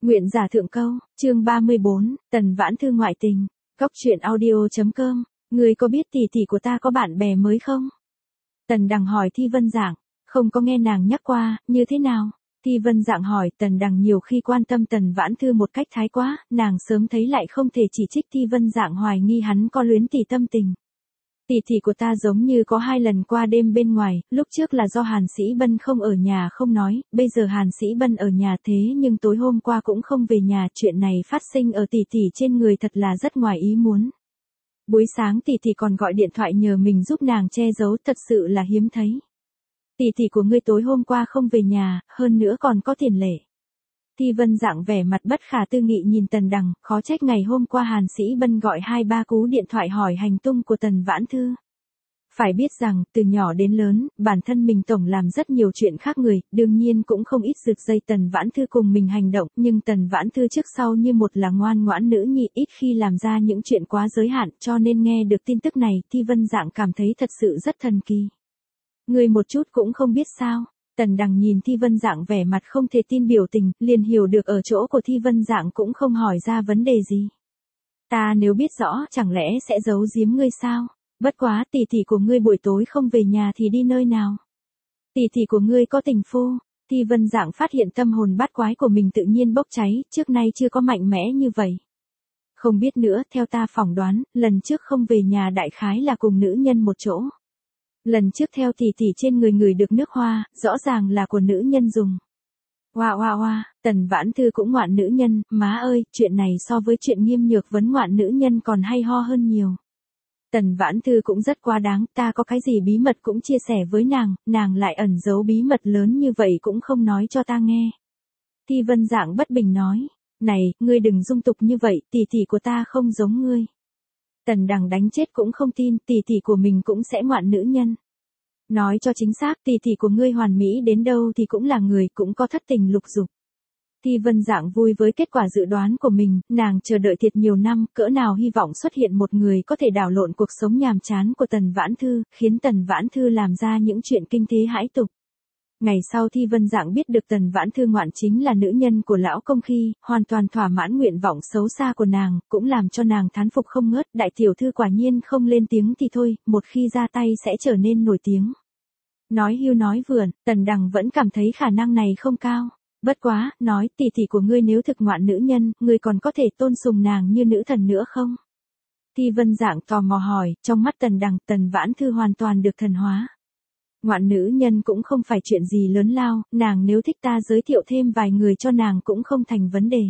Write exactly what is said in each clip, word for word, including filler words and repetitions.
Nguyện giả thượng câu, chương ba mươi bốn, Tần Vãn Thư ngoại tình. Cóc truyện audio.com, người có biết tỷ tỷ của ta có bạn bè mới không? Tần Đằng hỏi Thi Vân Dạng, không có nghe nàng nhắc qua, như thế nào? Thi Vân Dạng hỏi Tần Đằng nhiều khi quan tâm Tần Vãn Thư một cách thái quá, nàng sớm thấy lại không thể chỉ trích Thi Vân Dạng hoài nghi hắn có luyến tỷ tâm tình. Tỷ tỷ của ta giống như có hai lần qua đêm bên ngoài, lúc trước là do Hàn Sĩ Bân không ở nhà không nói, bây giờ Hàn Sĩ Bân ở nhà thế nhưng tối hôm qua cũng không về nhà, chuyện này phát sinh ở tỷ tỷ trên người thật là rất ngoài ý muốn. Buổi sáng tỷ tỷ còn gọi điện thoại nhờ mình giúp nàng che giấu, thật sự là hiếm thấy. Tỷ tỷ của ngươi tối hôm qua không về nhà, hơn nữa còn có tiền lệ. Thi Vân Dạng vẻ mặt bất khả tư nghị nhìn Tần Đằng, khó trách ngày hôm qua Hàn Sĩ Bân gọi hai ba cú điện thoại hỏi hành tung của Tần Vãn Thư. Phải biết rằng, từ nhỏ đến lớn, bản thân mình tổng làm rất nhiều chuyện khác người, đương nhiên cũng không ít rực dây Tần Vãn Thư cùng mình hành động, nhưng Tần Vãn Thư trước sau như một là ngoan ngoãn nữ nhi, ít khi làm ra những chuyện quá giới hạn, cho nên nghe được tin tức này, Thi Vân Dạng cảm thấy thật sự rất thần kỳ. Người một chút cũng không biết sao? Tần Đằng nhìn Thi Vân Dạng vẻ mặt không thể tin biểu tình, liền hiểu được ở chỗ của Thi Vân Dạng cũng không hỏi ra vấn đề gì. Ta nếu biết rõ, chẳng lẽ sẽ giấu giếm ngươi sao? Bất quá, tỷ tỷ của ngươi buổi tối không về nhà thì đi nơi nào? Tỷ tỷ của ngươi có tình phu? Thi Vân Dạng phát hiện tâm hồn bát quái của mình tự nhiên bốc cháy, trước nay chưa có mạnh mẽ như vậy. Không biết nữa, theo ta phỏng đoán, lần trước không về nhà đại khái là cùng nữ nhân một chỗ. Lần trước theo tỷ tỷ trên người người được nước hoa, rõ ràng là của nữ nhân dùng. Hoa hoa hoa, Tần Vãn Thư cũng ngoạn nữ nhân, má ơi, chuyện này so với chuyện Nghiêm Nhược Vấn ngoạn nữ nhân còn hay ho hơn nhiều. Tần Vãn Thư cũng rất quá đáng, ta có cái gì bí mật cũng chia sẻ với nàng, nàng lại ẩn giấu bí mật lớn như vậy cũng không nói cho ta nghe. Thi Vân Dạng bất bình nói, này, ngươi đừng dung tục như vậy, tỷ tỷ của ta không giống ngươi. Tần Đằng đánh chết cũng không tin, tỷ tỷ của mình cũng sẽ ngoạn nữ nhân. Nói cho chính xác, tỷ tỷ của ngươi hoàn mỹ đến đâu thì cũng là người, cũng có thất tình lục dục. Thi Vân Dạng vui với kết quả dự đoán của mình, nàng chờ đợi thiệt nhiều năm, cỡ nào hy vọng xuất hiện một người có thể đảo lộn cuộc sống nhàm chán của Tần Vãn Thư, khiến Tần Vãn Thư làm ra những chuyện kinh thế hãi tục. Ngày sau Thi Vân Dạng biết được Tần Vãn Thư ngoạn chính là nữ nhân của lão công khi, hoàn toàn thỏa mãn nguyện vọng xấu xa của nàng, cũng làm cho nàng thán phục không ngớt, đại tiểu thư quả nhiên không lên tiếng thì thôi, một khi ra tay sẽ trở nên nổi tiếng. Nói hưu nói vượn, Tần Đằng vẫn cảm thấy khả năng này không cao. Bất quá, nói tỷ tỷ của ngươi nếu thực ngoạn nữ nhân, ngươi còn có thể tôn sùng nàng như nữ thần nữa không? Thi Vân Dạng tò mò hỏi, trong mắt Tần Đằng, Tần Vãn Thư hoàn toàn được thần hóa. Ngoạn nữ nhân cũng không phải chuyện gì lớn lao, nàng nếu thích ta giới thiệu thêm vài người cho nàng cũng không thành vấn đề.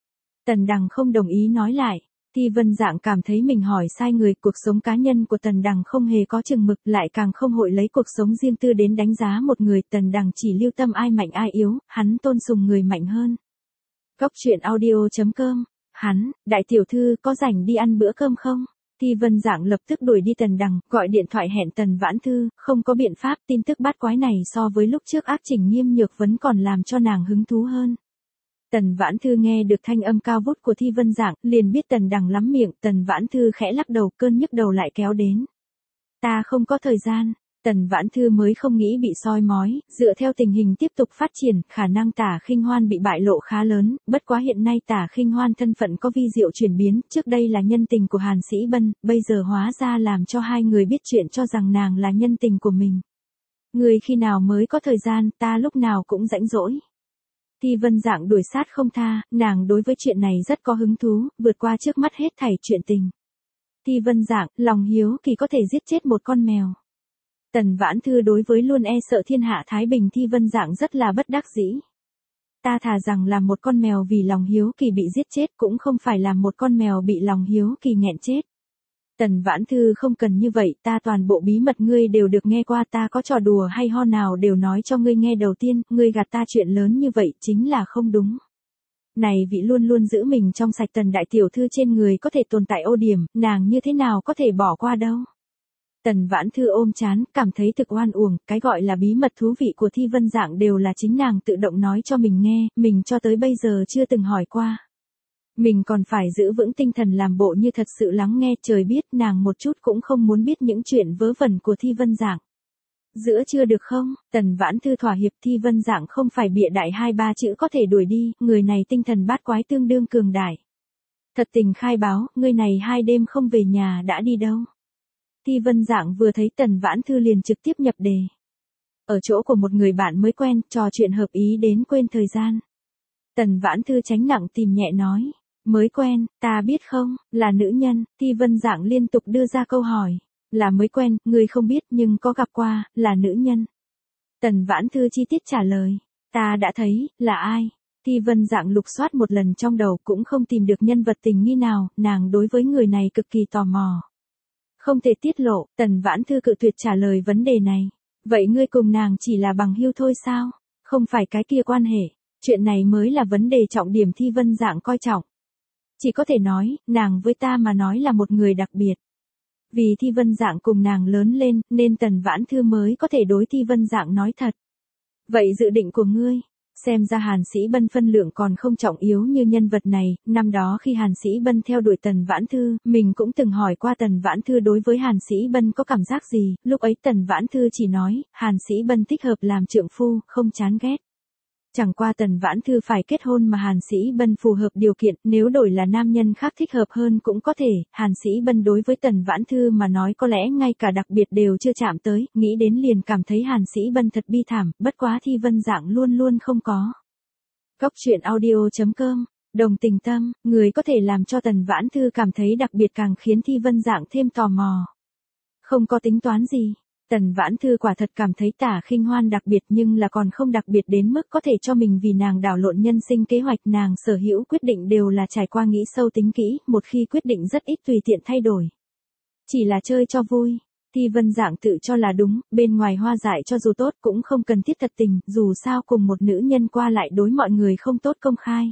Tần Đằng không đồng ý nói lại. Thi Vân Dạng cảm thấy mình hỏi sai người, cuộc sống cá nhân của Tần Đằng không hề có chừng mực, lại càng không hội lấy cuộc sống riêng tư đến đánh giá một người. Tần Đằng chỉ lưu tâm ai mạnh ai yếu, hắn tôn sùng người mạnh hơn. Cóc truyện audio.com, hắn, đại tiểu thư có rảnh đi ăn bữa cơm không? Thi Vân Dạng lập tức đuổi đi Tần Đằng, gọi điện thoại hẹn Tần Vãn Thư, không có biện pháp, tin tức bát quái này so với lúc trước ác chỉnh Nghiêm Nhược Vấn còn làm cho nàng hứng thú hơn. Tần Vãn Thư nghe được thanh âm cao vút của Thi Vân Dạng, liền biết Tần Đằng lắm miệng, Tần Vãn Thư khẽ lắc đầu, cơn nhức đầu lại kéo đến. Ta không có thời gian, Tần Vãn Thư mới không nghĩ bị soi mói, dựa theo tình hình tiếp tục phát triển, khả năng Tả Khinh Hoan bị bại lộ khá lớn, bất quá hiện nay Tả Khinh Hoan thân phận có vi diệu chuyển biến, trước đây là nhân tình của Hàn Sĩ Bân, bây giờ hóa ra làm cho hai người biết chuyện cho rằng nàng là nhân tình của mình. Người khi nào mới có thời gian, ta lúc nào cũng rãnh rỗi. Thi Vân Dạng đuổi sát không tha, nàng đối với chuyện này rất có hứng thú, vượt qua trước mắt hết thảy chuyện tình. Thi Vân Dạng, lòng hiếu kỳ có thể giết chết một con mèo. Tần Vãn Thư đối với luôn e sợ thiên hạ thái bình Thi Vân Dạng rất là bất đắc dĩ. Ta thà rằng là một con mèo vì lòng hiếu kỳ bị giết chết cũng không phải là một con mèo bị lòng hiếu kỳ nghẹn chết. Tần Vãn Thư không cần như vậy, ta toàn bộ bí mật ngươi đều được nghe qua, ta có trò đùa hay ho nào đều nói cho ngươi nghe đầu tiên, ngươi gạt ta chuyện lớn như vậy chính là không đúng. Này vị luôn luôn giữ mình trong sạch Tần đại tiểu thư trên người có thể tồn tại ô điểm, nàng như thế nào có thể bỏ qua đâu. Tần Vãn Thư ôm chán, cảm thấy thực oan uổng, cái gọi là bí mật thú vị của Thi Vân Dạng đều là chính nàng tự động nói cho mình nghe, mình cho tới bây giờ chưa từng hỏi qua. Mình còn phải giữ vững tinh thần làm bộ như thật sự lắng nghe, trời biết nàng một chút cũng không muốn biết những chuyện vớ vẩn của Thi Vân Dạng. Giữa chưa được không? Tần Vãn Thư thỏa hiệp. Thi Vân Dạng không phải bịa đại hai ba chữ có thể đuổi đi, người này tinh thần bát quái tương đương cường đại. Thật tình khai báo, người này hai đêm không về nhà đã đi đâu? Thi Vân Dạng vừa thấy Tần Vãn Thư liền trực tiếp nhập đề. Ở chỗ của một người bạn mới quen, trò chuyện hợp ý đến quên thời gian. Tần Vãn Thư tránh nặng tìm nhẹ nói. Mới quen, ta biết không, là nữ nhân. Thi Vân Dạng liên tục đưa ra câu hỏi. Là mới quen, người không biết nhưng có gặp qua, là nữ nhân. Tần Vãn Thư chi tiết trả lời. Ta đã thấy, là ai? Thi Vân Dạng lục soát một lần trong đầu cũng không tìm được nhân vật tình nghi nào, nàng đối với người này cực kỳ tò mò. Không thể tiết lộ, Tần Vãn Thư cự tuyệt trả lời vấn đề này. Vậy ngươi cùng nàng chỉ là bằng hữu thôi sao? Không phải cái kia quan hệ. Chuyện này mới là vấn đề trọng điểm Thi Vân Dạng coi trọng. Chỉ có thể nói, nàng với ta mà nói là một người đặc biệt. Vì Thi Vân Dạng cùng nàng lớn lên, nên Tần Vãn Thư mới có thể đối Thi Vân Dạng nói thật. Vậy dự định của ngươi? Xem ra Hàn Sĩ Bân phân lượng còn không trọng yếu như nhân vật này, năm đó khi Hàn Sĩ Bân theo đuổi Tần Vãn Thư, mình cũng từng hỏi qua Tần Vãn Thư đối với Hàn Sĩ Bân có cảm giác gì, lúc ấy Tần Vãn Thư chỉ nói, Hàn Sĩ Bân thích hợp làm trượng phu, không chán ghét. Chẳng qua Tần Vãn Thư phải kết hôn mà Hàn Sĩ Bân phù hợp điều kiện, nếu đổi là nam nhân khác thích hợp hơn cũng có thể, Hàn Sĩ Bân đối với Tần Vãn Thư mà nói có lẽ ngay cả đặc biệt đều chưa chạm tới, nghĩ đến liền cảm thấy Hàn Sĩ Bân thật bi thảm, bất quá Thi Vân Dạng luôn luôn không có. Góc truyện audio chấm com, đồng tình tâm, người có thể làm cho Tần Vãn Thư cảm thấy đặc biệt càng khiến Thi Vân Dạng thêm tò mò. Không có tính toán gì. Tần Vãn Thư quả thật cảm thấy Tả Khinh Hoan đặc biệt nhưng là còn không đặc biệt đến mức có thể cho mình vì nàng đảo lộn nhân sinh kế hoạch, nàng sở hữu quyết định đều là trải qua nghĩ sâu tính kỹ, một khi quyết định rất ít tùy tiện thay đổi. Chỉ là chơi cho vui. Thi Vân Dạng tự cho là đúng, bên ngoài hoa dại cho dù tốt cũng không cần thiết thật tình, dù sao cùng một nữ nhân qua lại đối mọi người không tốt công khai.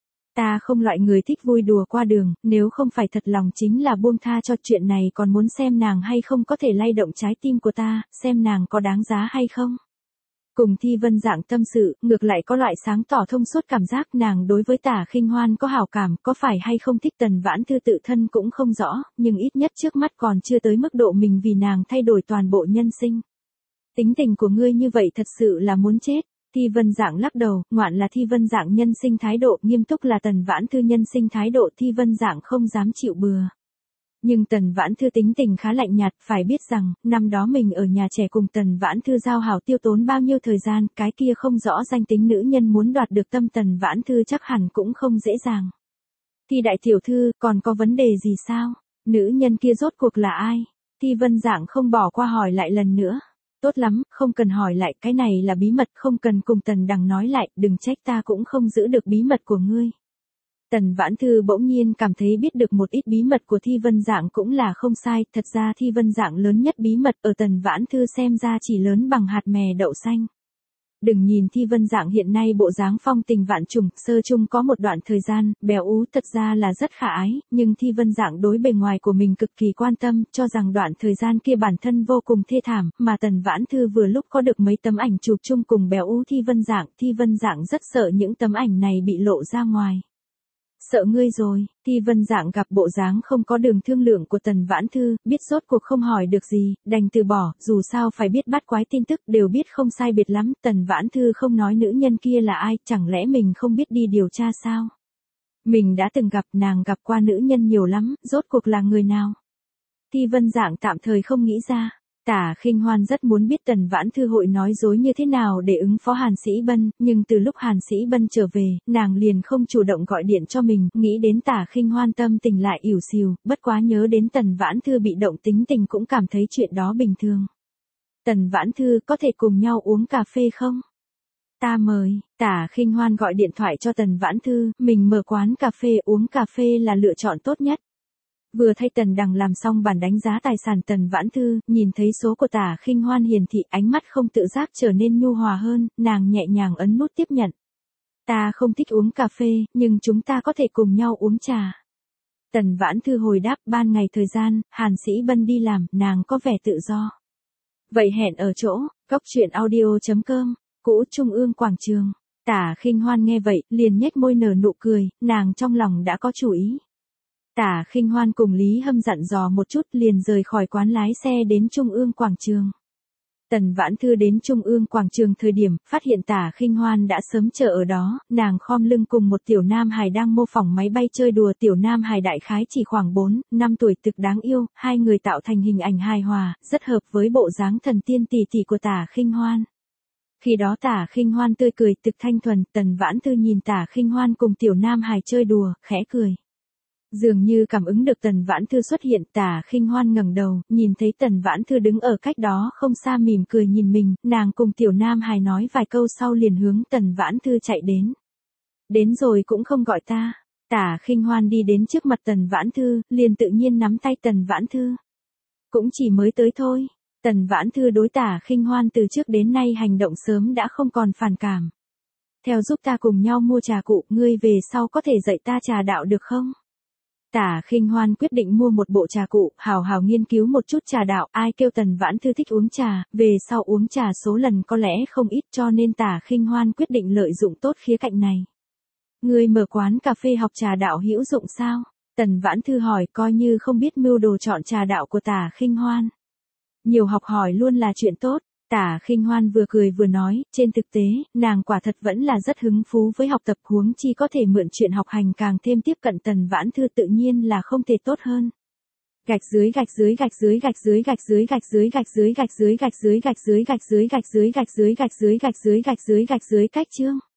Ta không loại người thích vui đùa qua đường, nếu không phải thật lòng chính là buông tha cho chuyện này còn muốn xem nàng hay không có thể lay động trái tim của ta, xem nàng có đáng giá hay không. Cùng Thi Vân Dạng tâm sự, ngược lại có loại sáng tỏ thông suốt cảm giác nàng đối với Tả Khinh Hoan có hảo cảm, có phải hay không thích Tần Vãn Thư tự thân cũng không rõ, nhưng ít nhất trước mắt còn chưa tới mức độ mình vì nàng thay đổi toàn bộ nhân sinh. Tính tình của ngươi như vậy thật sự là muốn chết. Thi Vân Dạng lắc đầu, ngoạn là Thi Vân Dạng nhân sinh thái độ, nghiêm túc là Tần Vãn Thư nhân sinh thái độ, Thi Vân Dạng không dám chịu bừa. Nhưng Tần Vãn Thư tính tình khá lạnh nhạt, phải biết rằng, năm đó mình ở nhà trẻ cùng Tần Vãn Thư giao hảo tiêu tốn bao nhiêu thời gian, cái kia không rõ danh tính nữ nhân muốn đoạt được tâm Tần Vãn Thư chắc hẳn cũng không dễ dàng. Thi đại tiểu thư, còn có vấn đề gì sao? Nữ nhân kia rốt cuộc là ai? Thi Vân Dạng không bỏ qua hỏi lại lần nữa. Tốt lắm, không cần hỏi lại, cái này là bí mật, không cần cùng Tần Đằng nói lại, đừng trách ta cũng không giữ được bí mật của ngươi. Tần Vãn Thư bỗng nhiên cảm thấy biết được một ít bí mật của Thi Vân Dạng cũng là không sai, thật ra Thi Vân Dạng lớn nhất bí mật ở Tần Vãn Thư xem ra chỉ lớn bằng hạt mè đậu xanh. Đừng nhìn Thi Vân Dạng hiện nay bộ dáng phong tình vạn trùng, sơ chung có một đoạn thời gian, béo ú thật ra là rất khả ái, nhưng Thi Vân Dạng đối bề ngoài của mình cực kỳ quan tâm, cho rằng đoạn thời gian kia bản thân vô cùng thê thảm, mà Tần Vãn Thư vừa lúc có được mấy tấm ảnh chụp chung cùng béo ú Thi Vân Dạng, Thi Vân Dạng rất sợ những tấm ảnh này bị lộ ra ngoài. Sợ ngươi rồi, Thi Vân Dạng gặp bộ dáng không có đường thương lượng của Tần Vãn Thư, biết rốt cuộc không hỏi được gì, đành từ bỏ, dù sao phải biết bắt quái tin tức đều biết không sai biệt lắm, Tần Vãn Thư không nói nữ nhân kia là ai, chẳng lẽ mình không biết đi điều tra sao? Mình đã từng gặp nàng gặp qua nữ nhân nhiều lắm, rốt cuộc là người nào? Thi Vân Dạng tạm thời không nghĩ ra. Tả Khinh Hoan rất muốn biết Tần Vãn Thư hội nói dối như thế nào để ứng phó Hàn Sĩ Bân, nhưng từ lúc Hàn Sĩ Bân trở về, nàng liền không chủ động gọi điện cho mình, nghĩ đến Tả Khinh Hoan tâm tình lại ỉu xìu, bất quá nhớ đến Tần Vãn Thư bị động tính tình cũng cảm thấy chuyện đó bình thường. Tần Vãn Thư có thể cùng nhau uống cà phê không? Ta mời. Tả Khinh Hoan gọi điện thoại cho Tần Vãn Thư, mình mở quán cà phê, uống cà phê là lựa chọn tốt nhất. Vừa thay Tần Đằng làm xong bản đánh giá tài sản Tần Vãn Thư, nhìn thấy số của Tả Khinh Hoan hiển thị, ánh mắt không tự giác trở nên nhu hòa hơn, nàng nhẹ nhàng ấn nút tiếp nhận. Ta không thích uống cà phê, nhưng chúng ta có thể cùng nhau uống trà. Tần Vãn Thư hồi đáp, ban ngày thời gian, Hàn Sĩ Bân đi làm, nàng có vẻ tự do. Vậy hẹn ở chỗ, góc truyện audio chấm com, cũ Trung ương quảng trường. Tả Khinh Hoan nghe vậy, liền nhếch môi nở nụ cười, nàng trong lòng đã có chủ ý. Tả Khinh Hoan cùng Lý Hâm dặn dò một chút liền rời khỏi quán lái xe đến Trung ương quảng trường. Tần Vãn Thư đến Trung ương quảng trường thời điểm, phát hiện Tả Khinh Hoan đã sớm chờ ở đó, nàng khom lưng cùng một tiểu nam hài đang mô phỏng máy bay chơi đùa, tiểu nam hài đại khái chỉ khoảng bốn, năm tuổi, thực đáng yêu, hai người tạo thành hình ảnh hài hòa, rất hợp với bộ dáng thần tiên tỷ tỷ của Tả Khinh Hoan. Khi đó Tả Khinh Hoan tươi cười thực thanh thuần, Tần Vãn Thư nhìn Tả Khinh Hoan cùng tiểu nam hài chơi đùa, khẽ cười. Dường như cảm ứng được Tần Vãn Thư xuất hiện, Tả Khinh Hoan ngẩng đầu, nhìn thấy Tần Vãn Thư đứng ở cách đó không xa mỉm cười nhìn mình, nàng cùng tiểu nam hài nói vài câu sau liền hướng Tần Vãn Thư chạy đến. Đến rồi cũng không gọi ta. Tả Khinh Hoan đi đến trước mặt Tần Vãn Thư, liền tự nhiên nắm tay Tần Vãn Thư. Cũng chỉ mới tới thôi. Tần Vãn Thư đối Tả Khinh Hoan từ trước đến nay hành động sớm đã không còn phản cảm. Theo giúp ta cùng nhau mua trà cụ, ngươi về sau có thể dạy ta trà đạo được không? Tả Khinh Hoan quyết định mua một bộ trà cụ, hào hào nghiên cứu một chút trà đạo, ai kêu Tần Vãn Thư thích uống trà, về sau uống trà số lần có lẽ không ít, cho nên Tả Khinh Hoan quyết định lợi dụng tốt khía cạnh này. Ngươi mở quán cà phê học trà đạo hữu dụng sao? Tần Vãn Thư hỏi, coi như không biết mưu đồ chọn trà đạo của Tả Khinh Hoan. Nhiều học hỏi luôn là chuyện tốt. Tả Khinh Hoan vừa cười vừa nói, trên thực tế, nàng quả thật vẫn là rất hứng thú với học tập, huống chi có thể mượn chuyện học hành càng thêm tiếp cận Tần Vãn Thư tự nhiên là không thể tốt hơn. Gạch dưới gạch dưới gạch dưới gạch dưới gạch dưới gạch dưới gạch dưới gạch dưới gạch dưới gạch dưới gạch dưới gạch dưới gạch dưới gạch dưới gạch dưới gạch dưới gạch dưới cách chương.